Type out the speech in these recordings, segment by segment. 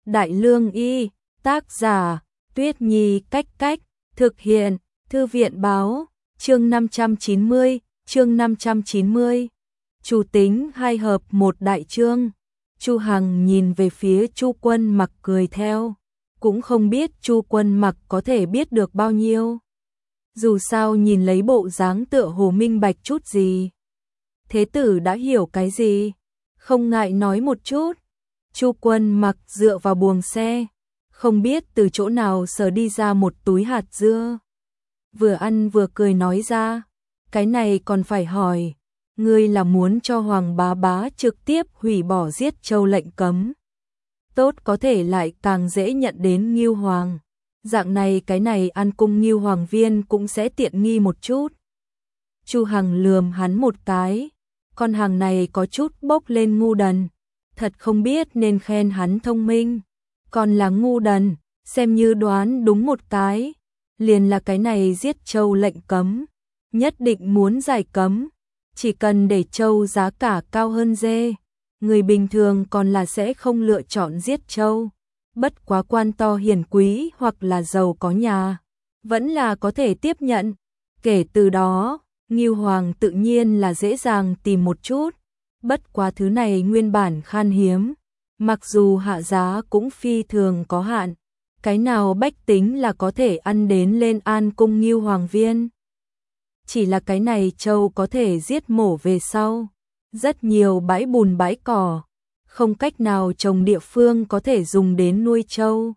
Đại Lương Y, tác giả, Tuyết Nhi Cách Cách, thực hiện, Thư viện Báo, chương 590. Chủ tính hai hợp một đại chương. Chu Hằng nhìn về phía Chu Quân Mặc cười theo, cũng không biết Chu Quân Mặc có thể biết được bao nhiêu. Dù sao nhìn lấy bộ dáng tựa hồ minh bạch chút gì. Thế tử đã hiểu cái gì? Không ngại nói một chút. Chu Quân Mặc dựa vào buồng xe, không biết từ chỗ nào sờ đi ra một túi hạt dưa. Vừa ăn vừa cười nói ra, cái này còn phải hỏi, ngươi là muốn cho Hoàng bá bá trực tiếp hủy bỏ giết châu lệnh cấm. Tốt, có thể lại càng dễ nhận đến Ngưu Hoàng. Dạng này cái này ăn cung Ngưu Hoàng viên cũng sẽ tiện nghi một chút. Chu Hằng lườm hắn một cái, con hàng này có chút bốc lên ngu đần. Thật không biết nên khen hắn thông minh, còn là ngu đần, xem như đoán đúng một cái. Liền là cái này giết châu lệnh cấm, nhất định muốn giải cấm, chỉ cần để châu giá cả cao hơn dê, người bình thường còn là sẽ không lựa chọn giết châu. Bất quá quan to hiền quý hoặc là giàu có nhà, vẫn là có thể tiếp nhận. Kể từ đó, Ngưu Hoàng tự nhiên là dễ dàng tìm một chút. Bất quá thứ này nguyên bản khan hiếm, mặc dù hạ giá cũng phi thường có hạn. Cái nào bách tính là có thể ăn đến lên an cung Ngưu Hoàng viên. Chỉ là cái này châu có thể giết mổ về sau. Rất nhiều bãi bùn bãi cỏ, không cách nào trồng địa phương có thể dùng đến nuôi châu.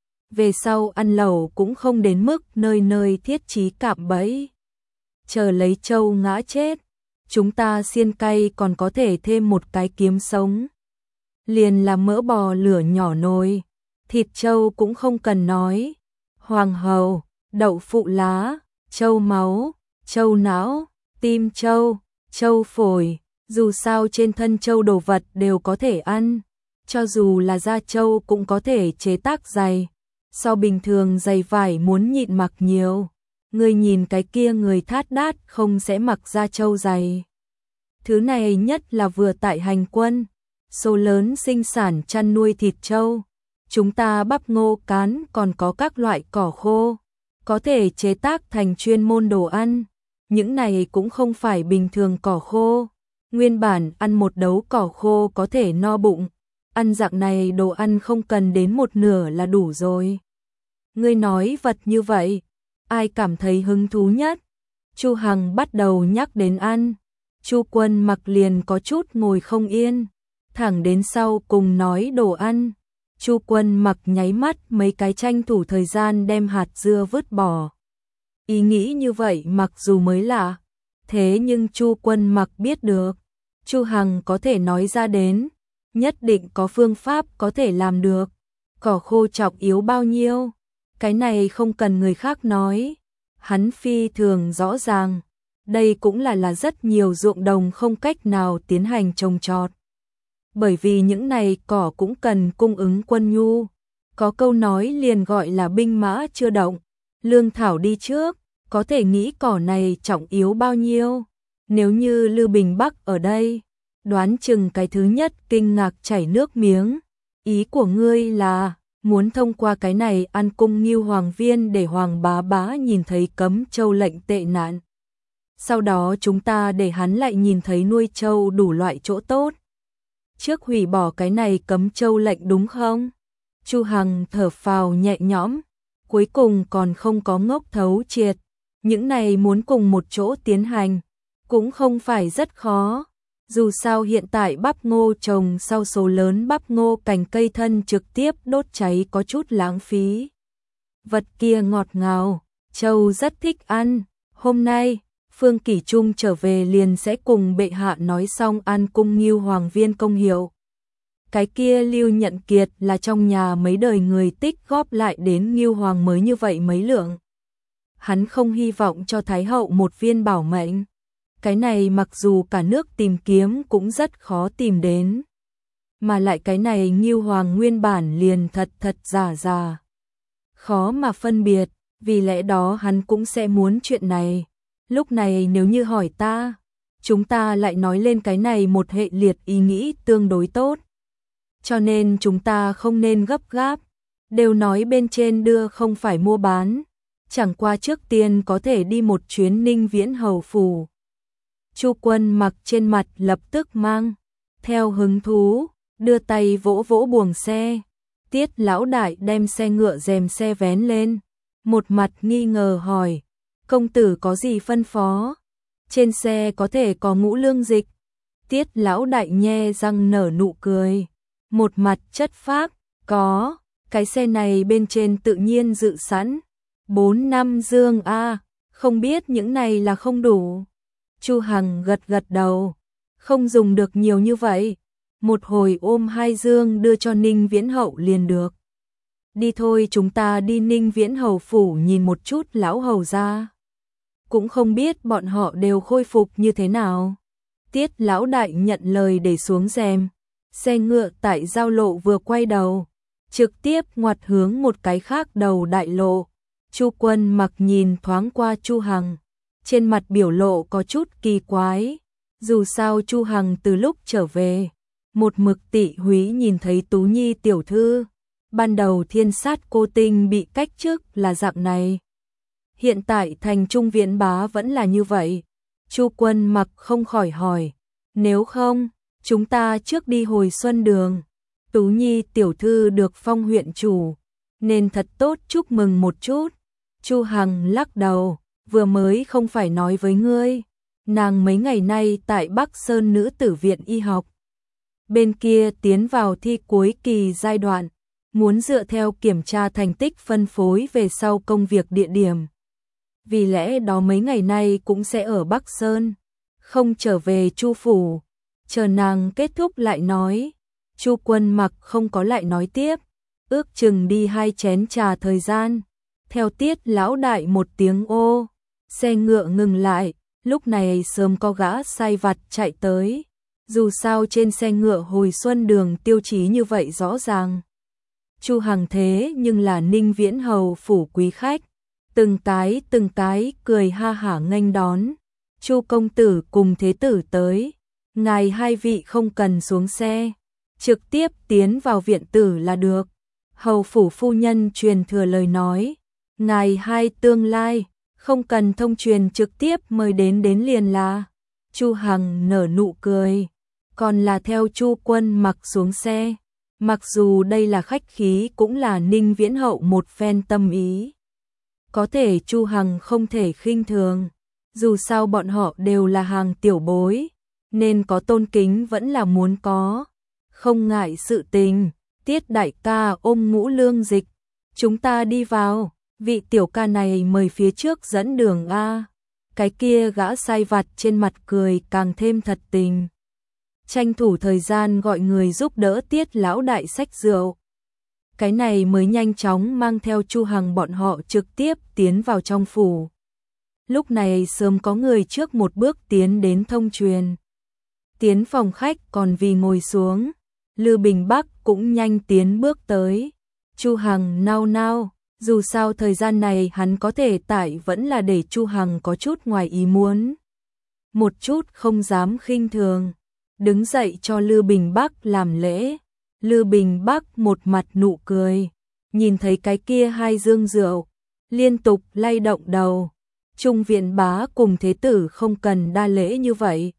Về sau ăn lẩu cũng không đến mức nơi nơi thiết trí cạm bẫy. Chờ lấy châu ngã chết, chúng ta xiên cay còn có thể thêm một cái kiếm sống. Liền là mỡ bò lửa nhỏ nồi, thịt châu cũng không cần nói. Hoàng hầu, đậu phụ lá, châu máu, châu não, tim châu, châu phổi, dù sao trên thân châu đồ vật đều có thể ăn. Cho dù là da châu cũng có thể chế tác giày. So bình thường giày vải muốn nhịn mặc nhiều. Người nhìn cái kia người thát đát không sẽ mặc da châu giày. Thứ này nhất là vừa tại hành quân, số lớn sinh sản chăn nuôi thịt trâu. Chúng ta bắp ngô cán còn có các loại cỏ khô, có thể chế tác thành chuyên môn đồ ăn. Những này cũng không phải bình thường cỏ khô. Nguyên bản ăn một đấu cỏ khô có thể no bụng. Ăn dạng này đồ ăn không cần đến một nửa là đủ rồi. Ngươi nói vật như vậy, ai cảm thấy hứng thú nhất? Chu Hằng bắt đầu nhắc đến ăn. Chu Quân Mặc liền có chút ngồi không yên, thẳng đến sau cùng nói đồ ăn. Chu Quân Mặc nháy mắt mấy cái tranh thủ thời gian đem hạt dưa vứt bỏ. Ý nghĩ như vậy mặc dù mới lạ, thế nhưng Chu Quân Mặc biết được, Chu Hằng có thể nói ra đến, nhất định có phương pháp có thể làm được. Cỏ khô trọng yếu bao nhiêu, cái này không cần người khác nói, hắn phi thường rõ ràng. Đây cũng là rất nhiều ruộng đồng không cách nào tiến hành trồng trọt. Bởi vì những này cỏ cũng cần cung ứng quân nhu. Có câu nói liền gọi là binh mã chưa động, lương thảo đi trước, có thể nghĩ cỏ này trọng yếu bao nhiêu. Nếu như Lưu Bình Bắc ở đây, đoán chừng cái thứ nhất kinh ngạc chảy nước miếng. Ý của ngươi là muốn thông qua cái này ăn cung Ngưu Hoàng viên để Hoàng bá bá nhìn thấy cấm châu lệnh tệ nạn. Sau đó chúng ta để hắn lại nhìn thấy nuôi châu đủ loại chỗ tốt. Trước hủy bỏ cái này cấm châu lệnh đúng không? Chu Hằng thở phào nhẹ nhõm, cuối cùng còn không có ngốc thấu triệt. Những này muốn cùng một chỗ tiến hành, cũng không phải rất khó. Dù sao hiện tại bắp ngô trồng sau số lớn bắp ngô cành cây thân trực tiếp đốt cháy có chút lãng phí. Vật kia ngọt ngào, châu rất thích ăn. Hôm nay Phương Kỷ Trung trở về liền sẽ cùng bệ hạ nói xong an cung Ngưu Hoàng viên công hiệu. Cái kia Lưu Nhận Kiệt là trong nhà mấy đời người tích góp lại đến Ngưu Hoàng mới như vậy mấy lượng. Hắn không hy vọng cho Thái hậu một viên bảo mệnh. Cái này mặc dù cả nước tìm kiếm cũng rất khó tìm đến. Mà lại cái này Ngưu Hoàng nguyên bản liền thật giả. Khó mà phân biệt, vì lẽ đó hắn cũng sẽ muốn chuyện này. Lúc này nếu như hỏi ta, chúng ta lại nói lên cái này một hệ liệt ý nghĩ tương đối tốt. cho nên chúng ta không nên gấp gáp. Đều nói bên trên đưa không phải mua bán, chẳng qua trước tiên có thể đi một chuyến Ninh Viễn Hầu phủ. Chu Quân Mặc trên mặt lập tức mang theo hứng thú, đưa tay vỗ vỗ buồng xe. Tiết lão đại đem xe ngựa rèm xe vén lên, một mặt nghi ngờ hỏi, công tử có gì phân phó? Trên xe có thể có Ngũ Lương Dịch. Tiết lão đại nhe răng nở nụ cười, một mặt chất phác, có, cái xe này bên trên tự nhiên dự sẵn 4 năm dương a, không biết những này là không đủ. Chu Hằng gật gật đầu, không dùng được nhiều như vậy, một hồi ôm 2 dương đưa cho Ninh Viễn Hậu liền được. Đi thôi, chúng ta đi Ninh Viễn Hầu phủ nhìn một chút lão hầu gia. Cũng không biết bọn họ đều khôi phục như thế nào. Tiết lão đại nhận lời để xuống rèm, xe ngựa tại giao lộ vừa quay đầu, trực tiếp ngoặt hướng một cái khác đầu đại lộ. Chu Quân Mặc nhìn thoáng qua Chu Hằng, trên mặt biểu lộ có chút kỳ quái. Dù sao Chu Hằng từ lúc trở về, một mực tỉ húy nhìn thấy Tú Nhi tiểu thư. Ban đầu Thiên Sát Cô Tinh bị cách chức là dạng này. Hiện tại thành Trung Viễn bá vẫn là như vậy. Chu Quân Mặc không khỏi hỏi, nếu không, chúng ta trước đi hồi xuân đường. Tú Nhi tiểu thư được phong huyện chủ, nên thật tốt chúc mừng một chút. Chu Hằng lắc đầu, vừa mới không phải nói với ngươi, nàng mấy ngày nay tại Bắc Sơn Nữ Tử Viện Y học. Bên kia tiến vào thi cuối kỳ giai đoạn, muốn dựa theo kiểm tra thành tích phân phối về sau công việc địa điểm. Vì lẽ đó mấy ngày nay cũng sẽ ở Bắc Sơn, không trở về Chu phủ, chờ nàng kết thúc lại nói. Chu Quân Mặc không có lại nói tiếp, ước chừng đi 2 chén trà thời gian. Theo Tiết lão đại một tiếng ô, xe ngựa ngừng lại, lúc này sớm có gã sai vặt chạy tới. Dù sao trên xe ngựa hồi xuân đường tiêu chí như vậy rõ ràng. Chu Hằng thế nhưng là Ninh Viễn Hầu phủ quý khách, từng cái cười ha hả nghênh đón. Chu công tử cùng thế tử tới, ngài 2 vị không cần xuống xe, trực tiếp tiến vào viện tử là được. Hầu phủ phu nhân truyền thừa lời nói, ngài 2 tương lai, không cần thông truyền, trực tiếp mời đến liền là. Chu Hằng nở nụ cười, còn là theo Chu Quân Mặc xuống xe. Mặc dù đây là khách khí cũng là Ninh Viễn Hậu một phen tâm ý. Có thể Chu Hằng không thể khinh thường, dù sao bọn họ đều là hàng tiểu bối, nên có tôn kính vẫn là muốn có. Không ngại sự tình, Tiết đại ca ôm Ngũ Lương Dịch, chúng ta đi vào, vị tiểu ca này mời phía trước dẫn đường a. Cái kia gã sai vặt trên mặt cười càng thêm thật tình. Tranh thủ thời gian gọi người giúp đỡ Tiết lão đại xách rượu. Cái này mới nhanh chóng mang theo Chu Hằng bọn họ trực tiếp tiến vào trong phủ. Lúc này sớm có người trước một bước tiến đến thông truyền. Tiến phòng khách còn vì ngồi xuống, Lư Bình Bắc cũng nhanh tiến bước tới. Chu Hằng nao nao, dù sao thời gian này hắn có thể tại vẫn là để Chu Hằng có chút ngoài ý muốn. Một chút không dám khinh thường, đứng dậy cho Lư Bình Bắc làm lễ. Lư Bình Bắc một mặt nụ cười, nhìn thấy cái kia 2 dương rượu, liên tục lay động đầu. Trung Viện bá cùng thế tử không cần đa lễ như vậy.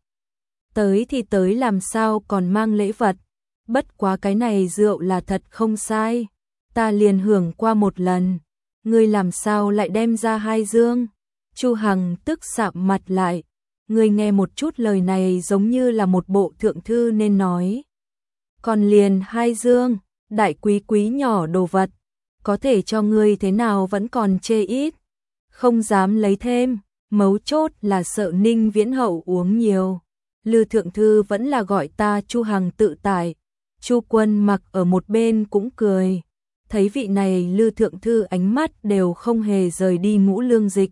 Tới thì tới, làm sao còn mang lễ vật. Bất quá cái này rượu là thật không sai, ta liền hưởng qua một lần, ngươi làm sao lại đem ra 2 dương. Chu Hằng tức sạm mặt lại, ngươi nghe một chút, lời này giống như là một bộ thượng thư nên nói. Còn liền 2 dương, đại quý quý nhỏ đồ vật, có thể cho ngươi thế nào vẫn còn chê ít, không dám lấy thêm, mấu chốt là sợ Ninh Viễn Hậu uống nhiều. Lư thượng thư vẫn là gọi ta Chu Hằng tự tại. Chu Quân Mặc ở một bên cũng cười, thấy vị này Lư thượng thư ánh mắt đều không hề rời đi Ngũ Lương Dịch,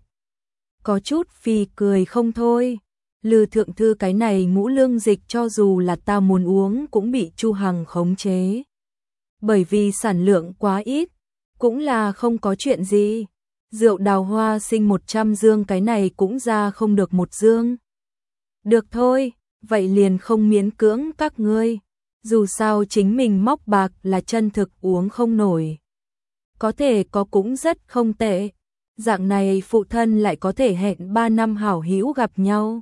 có chút phì cười không thôi. Lư thượng thư, cái này Ngũ Lương Dịch cho dù là ta muốn uống cũng bị Chu Hằng khống chế, bởi vì sản lượng quá ít, cũng là không có chuyện gì. Rượu Đào Hoa Sinh 100 dương, cái này cũng ra không được 1 dương. Được thôi, vậy liền không miễn cưỡng các ngươi. Dù sao chính mình móc bạc là chân thực uống không nổi. Có thể có cũng rất không tệ. Dạng này phụ thân lại có thể hẹn 3 năm hảo hữu gặp nhau.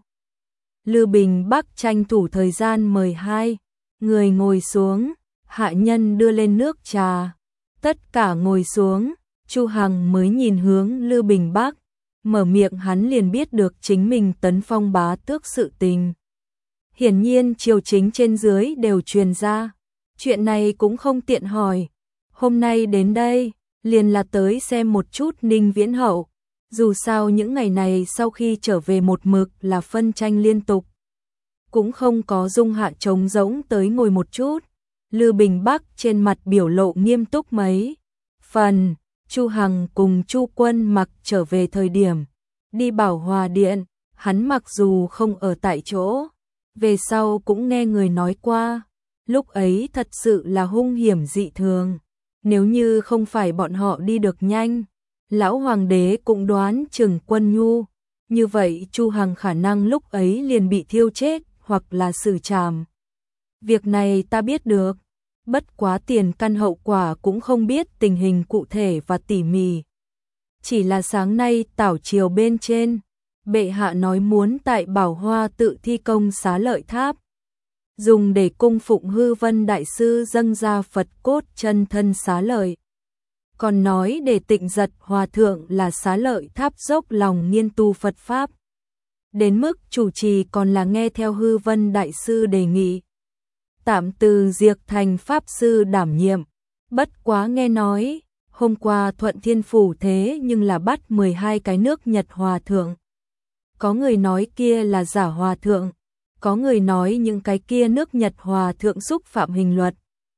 Lư Bình Bắc tranh thủ thời gian mời hai người ngồi xuống, hạ nhân đưa lên nước trà. Tất cả ngồi xuống, Chu Hằng mới nhìn hướng Lư Bình Bắc, mở miệng hắn liền biết được chính mình tấn phong bá tước sự tình. Hiển nhiên triều chính trên dưới đều truyền ra, chuyện này cũng không tiện hỏi. Hôm nay đến đây, liền là tới xem một chút Ninh Viễn Hậu. Dù sao những ngày này sau khi trở về một mực là phân tranh liên tục. Cũng không có dung hạ trống rỗng tới ngồi một chút. Lư Bình Bắc trên mặt biểu lộ nghiêm túc mấy phần. Chu Hằng cùng Chu Quân Mặc trở về thời điểm đi Bảo Hòa Điện, hắn mặc dù không ở tại chỗ, về sau cũng nghe người nói qua, lúc ấy thật sự là hung hiểm dị thường. Nếu như không phải bọn họ đi được nhanh, lão hoàng đế cũng đoán chừng Quân Nhu, như vậy Chu Hằng khả năng lúc ấy liền bị thiêu chết hoặc là xử trảm. Việc này ta biết được, bất quá tiền căn hậu quả cũng không biết tình hình cụ thể và tỉ mỉ. Chỉ là sáng nay tảo triều bên trên, bệ hạ nói muốn tại Bảo Hoa tự thi công xá lợi tháp, dùng để cung phụng Hư Vân Đại Sư dâng ra Phật cốt chân thân xá lợi. Còn nói để Tịnh Giật Hòa Thượng là xá lợi tháp dốc lòng nghiên tu Phật Pháp. Đến mức chủ trì còn là nghe theo Hư Vân Đại Sư đề nghị. Tạm từ Diệp Thành Pháp Sư đảm nhiệm. Bất quá nghe nói, hôm qua Thuận Thiên Phủ thế nhưng là bắt 12 cái nước Nhật Hòa Thượng. Có người nói kia là giả Hòa Thượng. Có người nói những cái kia nước Nhật Hòa Thượng xúc phạm hình luật.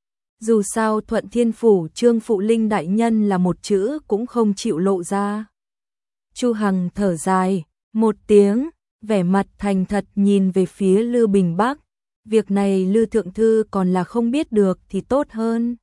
Dù sao Thuận Thiên Phủ Trương Phụ Linh đại nhân là một chữ cũng không chịu lộ ra. Chu Hằng thở dài, một tiếng, vẻ mặt thành thật nhìn về phía Lư Bình Bắc. Việc này Lư Thượng Thư còn là không biết được thì tốt hơn.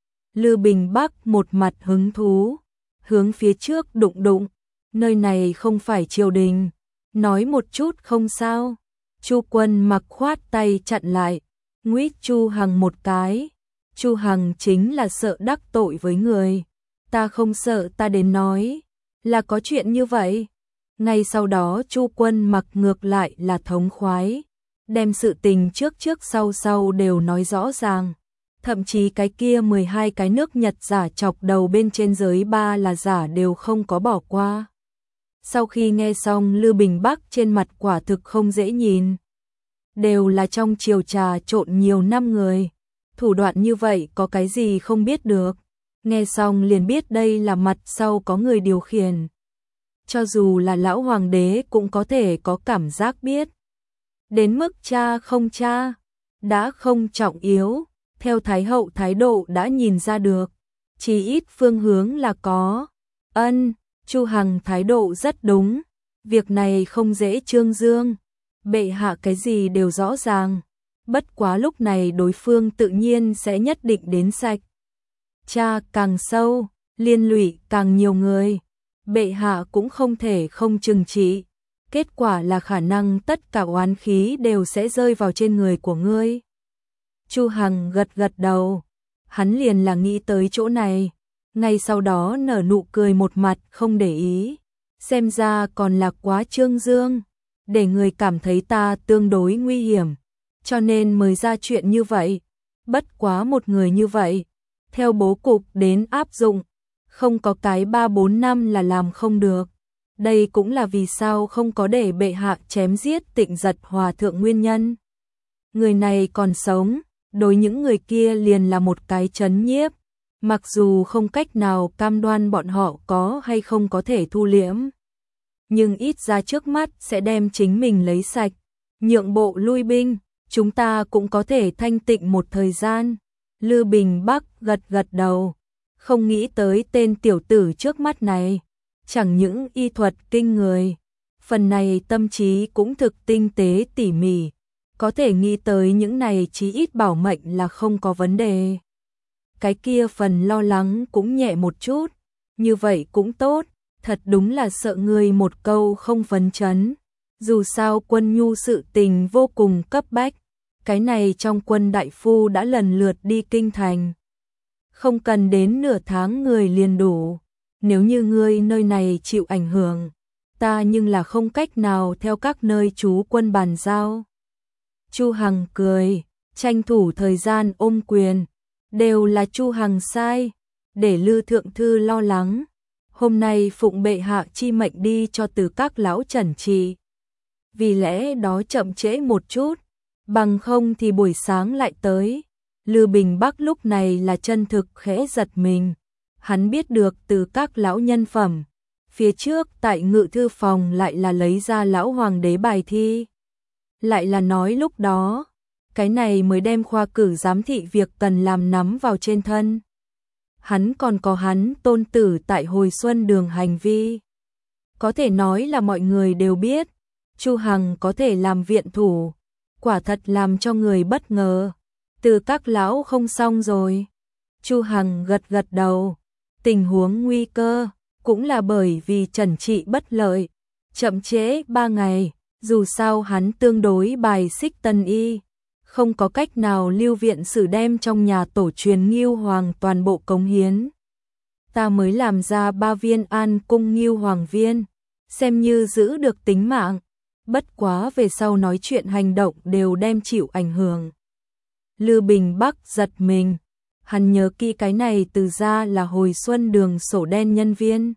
Lư Bình Bắc một mặt hứng thú, hướng phía trước đụng đụng. Nơi này không phải triều đình, nói một chút không sao. Chu Quân Mặc khoát tay chặn lại, nguýt Chu Hằng một cái. Chu Hằng chính là sợ đắc tội với người. Ta không sợ, ta đến nói là có chuyện như vậy. Ngay sau đó Chu Quân Mặc ngược lại là thống khoái, đem sự tình trước trước sau sau đều nói rõ ràng. Thậm chí cái kia 12 cái nước Nhật giả chọc đầu bên trên giới 3 là giả đều không có bỏ qua. Sau khi nghe xong Lư Bình Bắc trên mặt quả thực không dễ nhìn. Đều là trong triều trà trộn nhiều năm người. Thủ đoạn như vậy có cái gì không biết được. Nghe xong liền biết đây là mặt sau có người điều khiển. Cho dù là lão hoàng đế cũng có thể có cảm giác biết. Đến mức cha không cha, đã không trọng yếu, theo Thái hậu thái độ đã nhìn ra được. Chỉ ít phương hướng là có. Chu Hằng thái độ rất đúng. Việc này không dễ trương dương. Bệ hạ cái gì đều rõ ràng. Bất quá lúc này đối phương tự nhiên sẽ nhất định đến sạch. Cha càng sâu, liên lụy càng nhiều người. Bệ hạ cũng không thể không trừng trị. Kết quả là khả năng tất cả oán khí đều sẽ rơi vào trên người của ngươi. Chu Hằng gật gật đầu. Hắn liền là nghĩ tới chỗ này. Ngay sau đó nở nụ cười một mặt không để ý. Xem ra còn là quá trương dương. Để người cảm thấy ta tương đối nguy hiểm. Cho nên mới ra chuyện như vậy. Bất quá một người như vậy. Theo bố cục đến áp dụng. Không có cái 3-4 năm là làm không được. Đây cũng là vì sao không có để bệ hạ chém giết Tịnh Giật Hòa Thượng nguyên nhân. Người này còn sống, đối những người kia liền là một cái trấn nhiếp. Mặc dù không cách nào cam đoan bọn họ có hay không có thể thu liễm. Nhưng ít ra trước mắt sẽ đem chính mình lấy sạch. Nhượng bộ lui binh, chúng ta cũng có thể thanh tịnh một thời gian. Lư Bình Bắc gật gật đầu. Không nghĩ tới tên tiểu tử trước mắt này. Chẳng những y thuật kinh người. Phần này tâm trí cũng thực tinh tế tỉ mỉ. Có thể nghĩ tới những này chí ít bảo mệnh là không có vấn đề. Cái kia phần lo lắng cũng nhẹ một chút. Như vậy cũng tốt. Thật đúng là sợ người một câu không phấn chấn. Dù sao Quân Nhu sự tình vô cùng cấp bách. cái này trong quân đại phu đã lần lượt đi kinh thành. Không cần đến nửa tháng người liền đủ. Nếu như ngươi nơi này chịu ảnh hưởng, ta nhưng là không cách nào theo các nơi trú quân bàn giao. Chu Hằng cười, tranh thủ thời gian ôm quyền, đều là Chu Hằng sai, để Lư thượng thư lo lắng. Hôm nay phụng bệ hạ chi mệnh đi cho Từ các lão trần trị. Vì lẽ đó chậm trễ một chút, bằng không thì buổi sáng lại tới. Lư Bình Bắc lúc này là chân thực khẽ giật mình. Hắn biết được Từ các lão nhân phẩm. Phía trước tại ngự thư phòng lại là lấy ra lão hoàng đế bài thi. Lại là nói lúc đó, cái này mới đem khoa cử giám thị việc cần làm nắm vào trên thân. Hắn còn có hắn tôn tử tại hồi xuân đường hành vi. Có thể nói là mọi người đều biết, Chu Hằng có thể làm viện thủ, quả thật làm cho người bất ngờ. Từ các lão không xong rồi. Chu Hằng gật gật đầu, tình huống nguy cơ, cũng là bởi vì trần trị bất lợi, chậm trễ 3 ngày, dù sao hắn tương đối bài xích Tân Y, không có cách nào lưu viện sử đem trong nhà tổ truyền Ngưu Hoàng toàn bộ cống hiến. Ta mới làm ra 3 viên An Cung Ngưu Hoàng viên, xem như giữ được tính mạng, bất quá về sau nói chuyện hành động đều đem chịu ảnh hưởng. Lư Bình Bắc giật mình, hắn nhớ kỹ cái này từ ra là hồi xuân đường sổ đen nhân viên.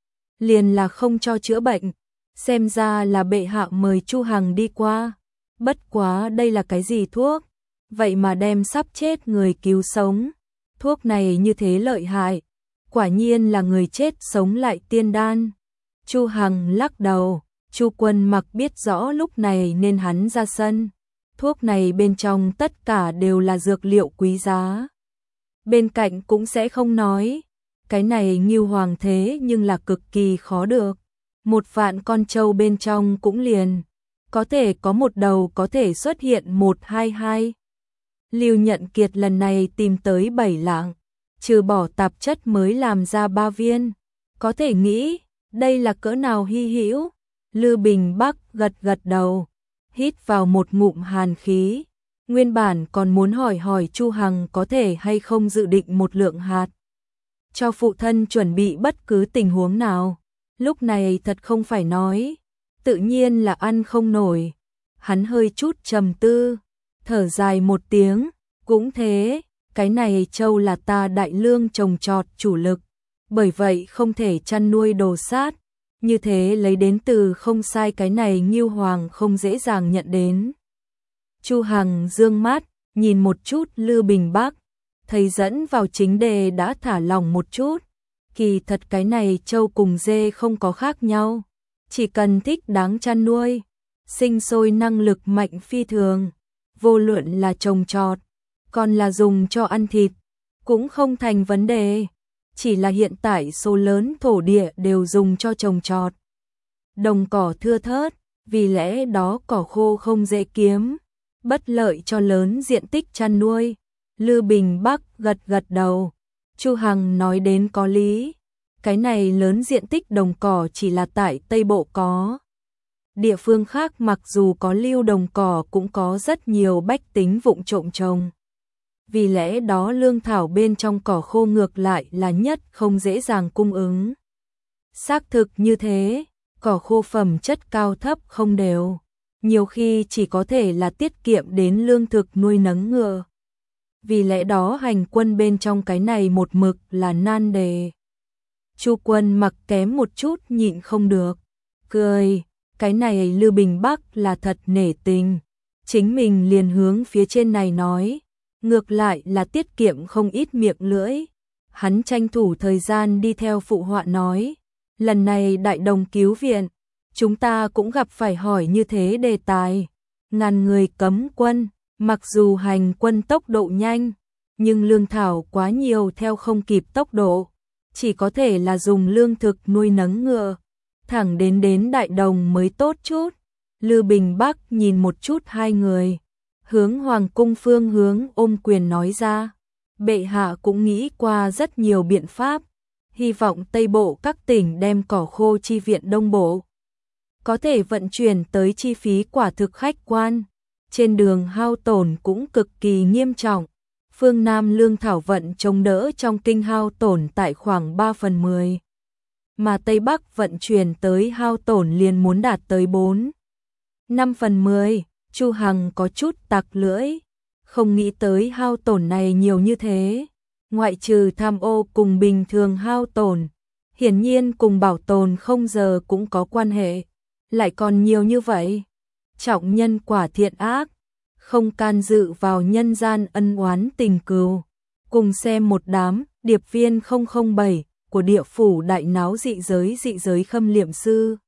Liền là không cho chữa bệnh, xem ra là bệ hạ mời Chu Hằng đi qua. Bất quá đây là cái gì thuốc, vậy mà đem sắp chết người cứu sống. Thuốc này như thế lợi hại, quả nhiên là người chết sống lại tiên đan. Chu Hằng lắc đầu, Chu Quân Mặc biết rõ lúc này nên hắn ra sân. Thuốc này bên trong tất cả đều là dược liệu quý giá. Bên cạnh cũng sẽ không nói, cái này Ngưu Hoàng thế nhưng là cực kỳ khó được. 1 vạn con trâu bên trong cũng liền, có thể có một đầu có thể xuất hiện 122. Lưu Nhận Kiệt lần này tìm tới 7 lạng, trừ bỏ tạp chất mới làm ra 3 viên. Có thể nghĩ, đây là cỡ nào hy hữu. Lư Bình Bắc gật gật đầu, hít vào một ngụm hàn khí. Nguyên bản còn muốn hỏi Chu Hằng có thể hay không dự định một lượng hạt, cho phụ thân chuẩn bị bất cứ tình huống nào. Lúc này thật không phải nói, tự nhiên là ăn không nổi. Hắn hơi chút trầm tư, thở dài một tiếng, cũng thế, cái này châu là ta Đại Lương trồng trọt chủ lực, bởi vậy không thể chăn nuôi đồ sát, như thế lấy đến từ không sai, cái này Ngưu Hoàng không dễ dàng nhận đến. Chu Hằng dương mắt, nhìn một chút Lư Bình Bắc, thấy dẫn vào chính đề đã thả lòng một chút. Kỳ thật cái này trâu cùng dê không có khác nhau, chỉ cần thích đáng chăn nuôi, sinh sôi năng lực mạnh phi thường, vô luận là trồng trọt, còn là dùng cho ăn thịt, cũng không thành vấn đề, chỉ là hiện tại số lớn thổ địa đều dùng cho trồng trọt. Đồng cỏ thưa thớt, vì lẽ đó cỏ khô không dễ kiếm, bất lợi cho lớn diện tích chăn nuôi. Lư Bình Bắc gật gật đầu, Chu Hằng nói đến có lý. Cái này lớn diện tích đồng cỏ chỉ là tại Tây Bộ có. Địa phương khác mặc dù có lưu đồng cỏ cũng có rất nhiều bách tính vụng trộm trồng. Vì lẽ đó lương thảo bên trong cỏ khô ngược lại là nhất không dễ dàng cung ứng. Xác thực như thế, cỏ khô phẩm chất cao thấp không đều, nhiều khi chỉ có thể là tiết kiệm đến lương thực nuôi nấng ngựa. Vì lẽ đó hành quân bên trong cái này một mực là nan đề. Chu Quân Mặc kém một chút nhịn không được, cười, cái này Lư Bình Bắc là thật nể tình, chính mình liền hướng phía trên này nói, ngược lại là tiết kiệm không ít miệng lưỡi. Hắn tranh thủ thời gian đi theo phụ họa nói, lần này Đại Đồng cứu viện, chúng ta cũng gặp phải hỏi như thế đề tài, ngàn người cấm quân, mặc dù hành quân tốc độ nhanh, nhưng lương thảo quá nhiều theo không kịp tốc độ, chỉ có thể là dùng lương thực nuôi nấng ngựa, thẳng đến Đại Đồng mới tốt chút. Lư Bình Bắc nhìn một chút hai người, hướng Hoàng cung phương hướng ôm quyền nói ra, bệ hạ cũng nghĩ qua rất nhiều biện pháp, hy vọng Tây Bộ các tỉnh đem cỏ khô chi viện Đông Bộ, có thể vận chuyển tới chi phí quả thực khách quan, trên đường hao tổn cũng cực kỳ nghiêm trọng. Phương Nam lương thảo vận chống đỡ trong kinh hao tổn tại khoảng 3/10, mà Tây Bắc vận chuyển tới hao tổn liền muốn đạt tới 4/5/10. Chu Hằng có chút tặc lưỡi, không nghĩ tới hao tổn này nhiều như thế. Ngoại trừ tham ô cùng bình thường hao tổn, hiển nhiên cùng bảo tồn không giờ cũng có quan hệ, lại còn nhiều như vậy. Trọng nhân quả thiện ác, không can dự vào nhân gian ân oán tình cừu. Cùng xem một đám điệp viên 007 của địa phủ đại náo dị giới khâm liệm sư.